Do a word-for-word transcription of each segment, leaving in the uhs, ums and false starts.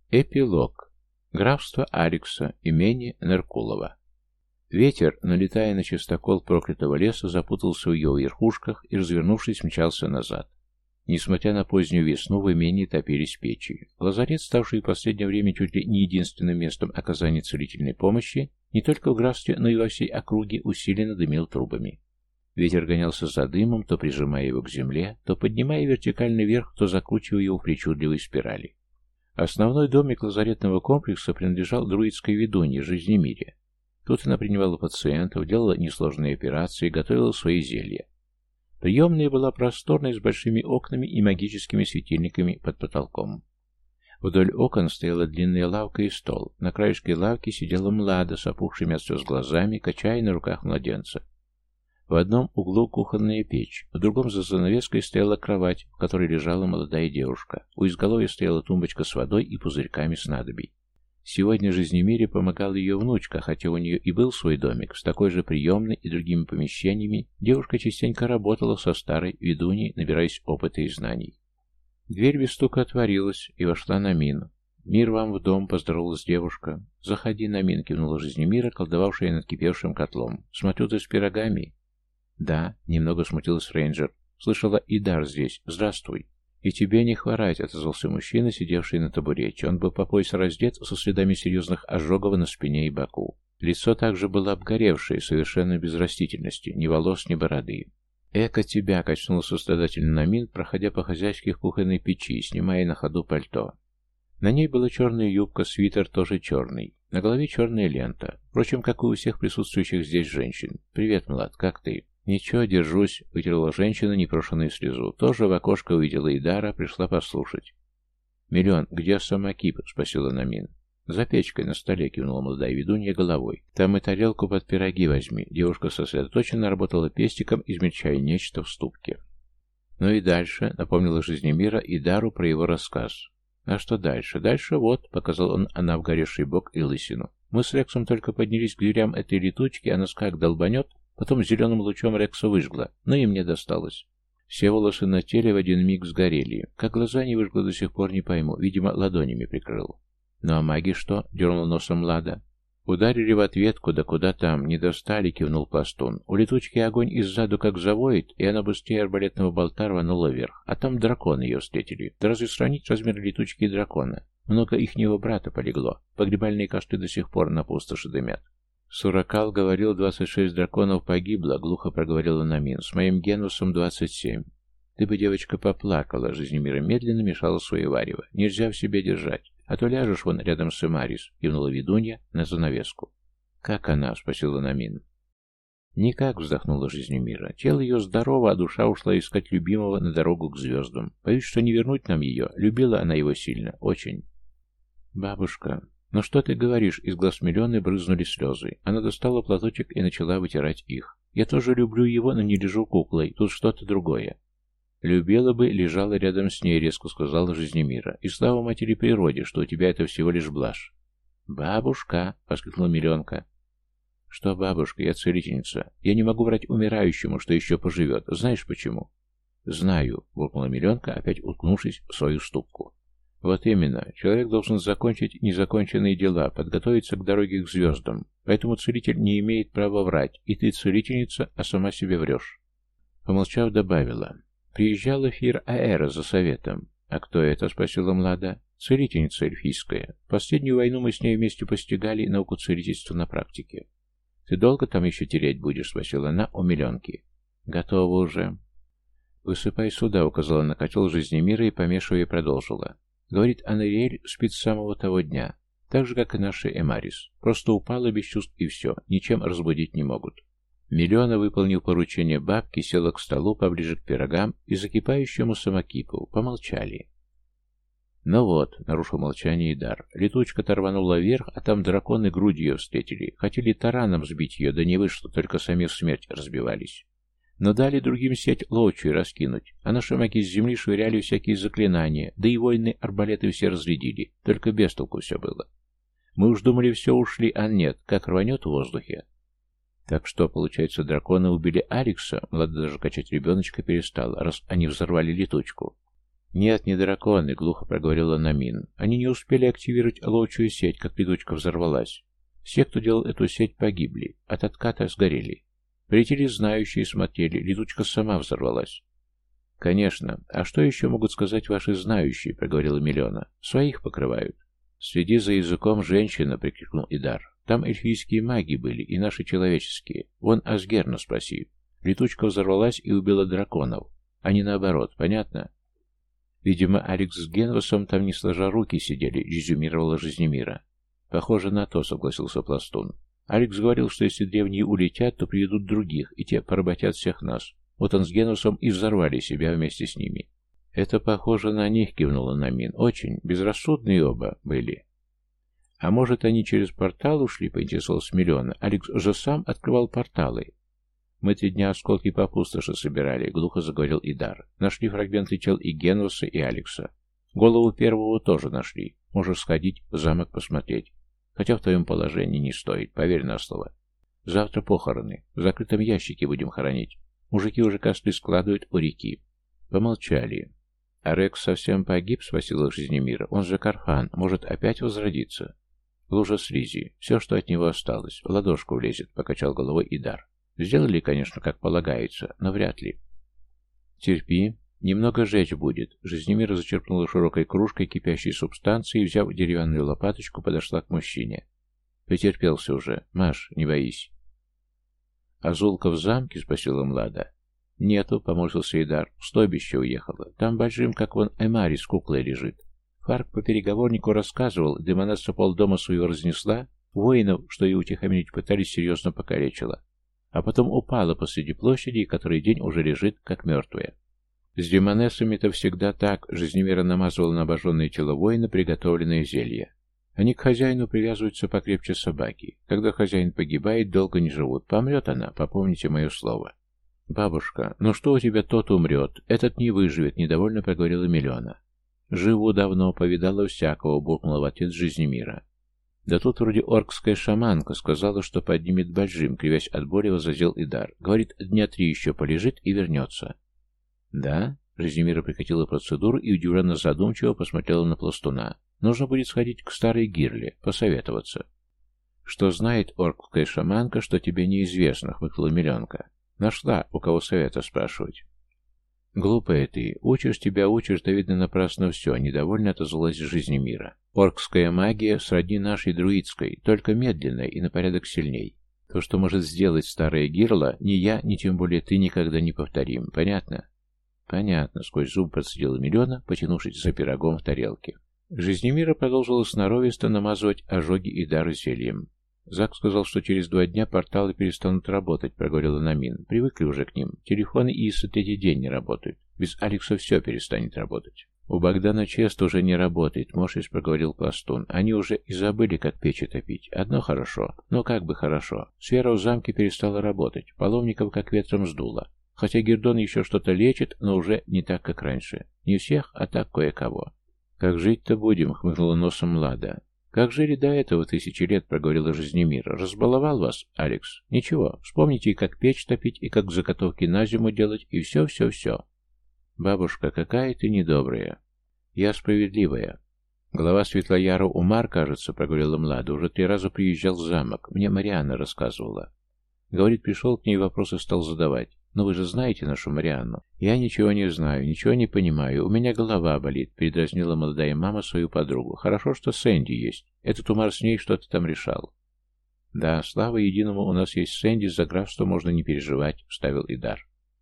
Эпилог. Графство Алекса, имение Неркулова. Ветер, налетая на чистокол проклятого леса, запутался в ее верхушках и, развернувшись, мчался назад. Несмотря на позднюю весну, в имении топились печи. Лазарет, ставший в последнее время чуть ли не единственным местом оказания целительной помощи, не только в графстве, но и во всей округе, усиленно дымил трубами. Ветер гонялся за дымом, то прижимая его к земле, то поднимая вертикально вверх, то закручивая его в причудливой спирали. Основной домик лазаретного комплекса принадлежал друидской ведунье Жизнемире. Тут она принимала пациентов, делала несложные операции, готовила свои зелья. Приемная была просторной, с большими окнами и магическими светильниками под потолком. Вдоль окон стояла длинная лавка и стол. На краешке лавки сидела Млада с опухшими от слез глазами, качая на руках младенца. В одном углу кухонная печь, в другом за занавеской стояла кровать, в которой лежала молодая девушка. У изголовья стояла тумбочка с водой и пузырьками снадобий. Сегодня Жизнемире помогала ее внучка, хотя у нее и был свой домик, с такой же приемной и другими помещениями. Девушка частенько работала со старой ведуньей, набираясь опыта и знаний. Дверь без стука отворилась, и вошла Намин. «Мир вам в дом», — поздоровалась девушка. «Заходи, Намин», — кивнула Жизнемира, колдовавшая над кипевшим котлом. «Смотрю, ты с пирогами». «Да», — немного смутилась рейнджер. «Слышала, Идар здесь. Здравствуй». «И тебе не хворать», — отозвался мужчина, сидевший на табурете. Он был по пояс раздет, со следами серьезных ожогов на спине и боку. Лицо также было обгоревшее, совершенно без растительности, ни волос, ни бороды. «Эко тебя!» — качнул сострадательно Намин, проходя по-хозяйски к кухонной печи, снимая на ходу пальто. На ней была черная юбка, свитер тоже черный. На голове черная лента. Впрочем, как и у всех присутствующих здесь женщин. «Привет, Млад, как ты?» «Ничего, держусь», — вытерла женщина непрошенную слезу. Тоже в окошко увидела Идара, пришла послушать. «Миллион, где самокип?» — спросила Намин. «За печкой на столе», — кивнула молодая ведунья головой. «Там и тарелку под пироги возьми». Девушка сосредоточенно работала пестиком, измельчая нечто в ступке. «Ну и дальше», — напомнила Жизнемира Идару про его рассказ. «А что дальше?» «Дальше вот», — показал он она обгоревший бок и лысину. «Мы с Рексом только поднялись к дверям этой летучки, она как долбанет, потом зеленым лучом Рекса выжгла, но и мне досталось. Все волосы на теле в один миг сгорели. Как глаза не выжгло, до сих пор не пойму. Видимо, ладонями прикрыл». «Ну а маги что?» — дернул носом Лада. «Ударили в ответку, да куда там, не достали», — кивнул пластун. «У летучки огонь иззаду как завоет, и она быстрее арбалетного болта рванула вверх. А там драконы ее встретили. Да разве сравнить размер летучки и дракона? Много ихнего брата полегло. Погребальные костры до сих пор на пустоши дымят». «Суракал говорил, двадцать шесть драконов погибло», — глухо проговорила Намин. «С моим Генусом двадцать семь. Ты бы, девочка, поплакала», — Жизнемира медленно мешала свое варево. «Нельзя в себе держать. А то ляжешь вон рядом с Эмарис», — кивнула ведунья на занавеску. «Как она?» — спросила Намин. «Никак», — вздохнула Жизнемира. «Тело ее здорово, а душа ушла искать любимого на дорогу к звездам. Боюсь, что не вернуть нам ее. Любила она его сильно. Очень». «Бабушка...» «Ну что ты говоришь?» — из глаз Миллионы брызнули слезы. Она достала платочек и начала вытирать их. «Я тоже люблю его, но не лежу куклой. Тут что-то другое». «Любила бы, лежала рядом с ней», — резко сказала Жизнемира. «И слава матери природе, что у тебя это всего лишь блажь». «Бабушка!» — воскликнула Миллионка. «Что, бабушка, я целительница. Я не могу врать умирающему, что еще поживет. Знаешь почему?» «Знаю», — буркнула Миллионка, опять уткнувшись в свою ступку. «Вот именно. Человек должен закончить незаконченные дела, подготовиться к дороге к звездам. Поэтому целитель не имеет права врать. И ты целительница, а сама себе врешь». Помолчав, добавила. «Приезжала Фир Аэра за советом». «А кто это?» — спросила Млада. «Целительница эльфийская. Последнюю войну мы с ней вместе постигали науку целительства на практике». «Ты долго там еще терять будешь?» — спросила она у Миллионки. «Готова уже». «Высыпай сюда», — указала на котел Жизнемира и, помешивая, продолжила. Говорит, Анариэль спит с самого того дня, так же, как и наша Эмарис. Просто упала без чувств и все, ничем разбудить не могут. Миллиона, выполнив поручение бабки, села к столу поближе к пирогам и закипающему самокипу. Помолчали. «Ну вот», — нарушил молчание Идар, — летучка-то рванула вверх, а там драконы грудью ее встретили. Хотели тараном сбить ее, да не вышло, только сами в смерть разбивались. Но дали другим сеть ловчую раскинуть, а наши маги с земли швыряли всякие заклинания, да и воины арбалеты все разрядили, только без толку все было. Мы уж думали, все ушли, а нет, как рванет в воздухе. Так что, получается, драконы убили Алекса? Млада даже качать ребеночка перестала, раз они взорвали летучку. «Нет, не драконы», — глухо проговорила Намин. «Они не успели активировать ловчую сеть, как летучка взорвалась. Все, кто делал эту сеть, погибли, от отката сгорели. Прилетели знающие, смотрели, летучка сама взорвалась». «Конечно. А что еще могут сказать ваши знающие?» — проговорила Миллиона. «Своих покрывают». «Следи за языком, женщина!» — прикрикнул Идар. «Там эльфийские маги были, и наши человеческие. Вон Асгерна спроси. Летучка взорвалась и убила драконов, а не наоборот, понятно?» «Видимо, Алекс с Генвасом там не сложа руки сидели», — резюмировала Жизнемира. «Похоже на то», — согласился Пластун. «Алекс говорил, что если древние улетят, то приведут других, и те поработят всех нас. Вот он с Генвасом и взорвали себя вместе с ними». «Это похоже на них», — кивнула Намин. «Очень. Безрассудные оба были». «А может, они через портал ушли?» — поинтересовался Миллиона. «Алекс же сам открывал порталы». «Мы три дня осколки по пустоши собирали», — глухо заговорил Идар. «Нашли фрагменты тел и Генваса, и Алекса. Голову первого тоже нашли. Можешь сходить в замок посмотреть. Хотя в твоем положении не стоит, поверь на слово. Завтра похороны. В закрытом ящике будем хоронить. Мужики уже косты складывают у реки». Помолчали. «А Рекс совсем погиб?» — спросила Жизнемира. «Он же Карфан. Может опять возродиться?» «Лужа слизи. Все, что от него осталось. В ладошку влезет», — покачал головой Идар. «Сделали, конечно, как полагается, но вряд ли». «Терпи. Немного жечь будет». Жизнемира зачерпнула широкой кружкой кипящей субстанции и, взяв деревянную лопаточку, подошла к мужчине. «Потерпелся уже. Маш, не боись». «Азулка в замке?» — спросила Млада. «Нету», — поморщился Идар. «В стойбище уехала. Там большим, как вон, Эмари с куклой лежит. Фарк по переговорнику рассказывал, демонесса полдома своего разнесла, воинов, что ее утихомирить пытались, серьезно покалечила. А потом упала посреди площади и который день уже лежит, как мертвая. С демонессами-то всегда так», — Жизнемира намазывала на обожженное тело воина приготовленное зелье. «Они к хозяину привязываются покрепче собаки. Когда хозяин погибает, долго не живут. Помрет она, попомните мое слово». «Бабушка, ну что у тебя тот умрет, этот не выживет», — недовольно проговорила Миллиона. «Живу давно, повидала всякого», — буркнула в ответ Жизнемира. «Да тут вроде оркская шаманка сказала, что поднимет Бальжим», — кривясь от боли возразил Идар. «Говорит, дня три еще полежит и вернется». «Да?» — Жизнемира прекратила процедуру и удивленно задумчиво посмотрела на Пластуна. «Нужно будет сходить к старой Гирле, посоветоваться». «Что знает оркская шаманка, что тебе неизвестно», — хмыкнула Миллионка. «Нашла, у кого совета спрашивать». «Глупая ты. Учишь тебя, учишь, да видно напрасно все», — недовольно отозвалась Жизнемира. «Оркская магия сродни нашей друидской, только медленная и на порядок сильней. То, что может сделать старая Гирла, ни я, ни тем более ты никогда не повторим. Понятно?» «Понятно», — сквозь зуб процедила Миллиона, потянувшись за пирогом в тарелке. Жизнемира продолжила сноровисто намазывать ожоги и дары зельем. «Зак сказал, что через два дня порталы перестанут работать», — проговорила Намин. «Привыкли уже к ним. Телефоны и Иса третий день не работают. Без Алекса все перестанет работать». «У Богдана Чест уже не работает», — Мошись проговорил Пластун. «Они уже и забыли, как печи топить. Одно хорошо. Но как бы хорошо. Сфера в замке перестала работать. Паломников как ветром сдуло. Хотя Гердон еще что-то лечит, но уже не так, как раньше. Не всех, а так кое-кого». «Как жить-то будем?» — хмыкнула носом Лада. «Как жили до этого тысячи лет», — проговорила Жизнемира. «Разбаловал вас, Алекс? Ничего, вспомните, как печь топить, и как заготовки на зиму делать, и все-все-все». «Бабушка, какая ты недобрая». «Я справедливая». «Глава Светлояра Умар, кажется», — проговорила Млада, — «уже три раза приезжал в замок. Мне Марианна рассказывала». Говорит, пришел к ней, вопросы стал задавать. «Но вы же знаете нашу Марианну?» «Я ничего не знаю, ничего не понимаю. У меня голова болит», — передразнила молодая мама свою подругу. «Хорошо, что Сэнди есть. Этот Умар с ней что-то там решал». «Да, слава единому, у нас есть Сэнди, за графство можно не переживать», — вставил Идар.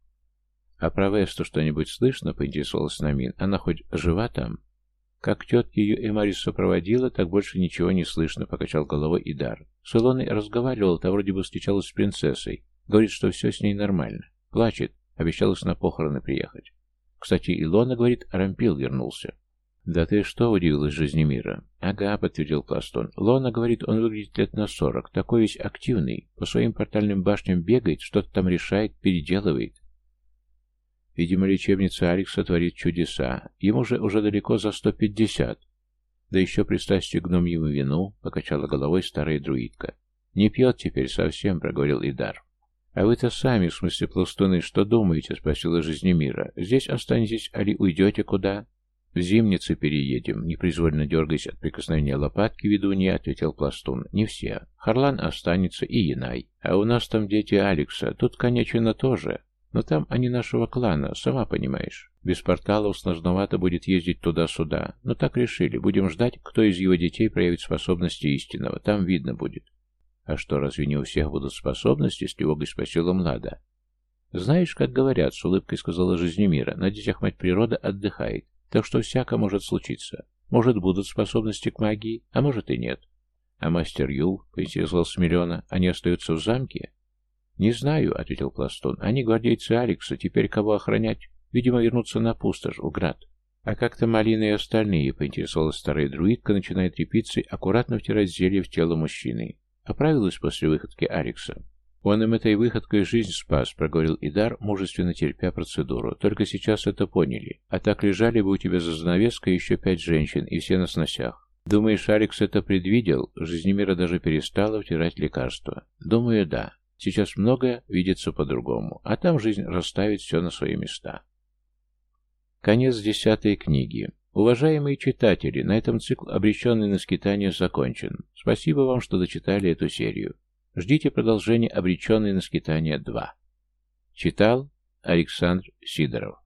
«А про Весту что-нибудь слышно?» — поинтересовалась Намин. «Она хоть жива там?» «Как тетки ее Эмарис сопроводила, так больше ничего не слышно», — покачал головой Идар. С Илоной разговаривал, та вроде бы встречалась с принцессой. Говорит, что все с ней нормально. Плачет, обещалась на похороны приехать. Кстати, Илона, говорит, Рампил вернулся. «Да ты что?» — удивилась Жизнемира. «Ага», — подтвердил Пластун. «Лона, говорит, он выглядит лет на сорок, такой весь активный, по своим портальным башням бегает, что-то там решает, переделывает». Видимо, лечебница Алекса творит чудеса. Ему же уже далеко за сто пятьдесят. Да еще пристрастие к гномьему вину, — покачала головой старая друидка. «Не пьет теперь совсем», — проговорил Идар. «А вы-то сами, в смысле пластуны, что думаете?» — спросила Жизнемира. «Здесь останетесь, али уйдете куда?» В Зимнице переедем, непроизвольно дергаясь от прикосновения лопатки ведунья, ответил Пластун. Не все. Харлан останется и Янай. А у нас там дети Алекса, тут, конечно, тоже. Но там они нашего клана, сама понимаешь. Без порталов сложновато будет ездить туда-сюда. Но так решили, будем ждать, кто из его детей проявит способности истинного. Там видно будет. А что, разве не у всех будут способности? С тревогой спросила Млада. Знаешь, как говорят, с улыбкой сказала Жизнемира, на детях мать природа отдыхает. Так что всяко может случиться. Может, будут способности к магии, а может и нет. А мастер Юл, поинтересовался Миллиона, они остаются в замке? Не знаю, ответил Пластун. Они гвардейцы Алекса, теперь кого охранять? Видимо, вернуться на пустошь, в град. А как-то Малина и остальные, поинтересовалась старая друидка, начиная трепицей аккуратно втирать зелье в тело мужчины. Оправилась после выходки Алекса. Он им этой выходкой жизнь спас, проговорил Идар, мужественно терпя процедуру. Только сейчас это поняли. А так лежали бы у тебя за занавеской еще пять женщин, и все на сносях. Думаешь, Алекс это предвидел? Жизнемира даже перестала втирать лекарства. Думаю, да. Сейчас многое видится по-другому, а там жизнь расставит все на свои места. Конец десятой книги. Уважаемые читатели, на этом цикл, обреченный на скитание, закончен. Спасибо вам, что дочитали эту серию. Ждите продолжения «Обреченный на скитание два». Читал Александр Сидоров.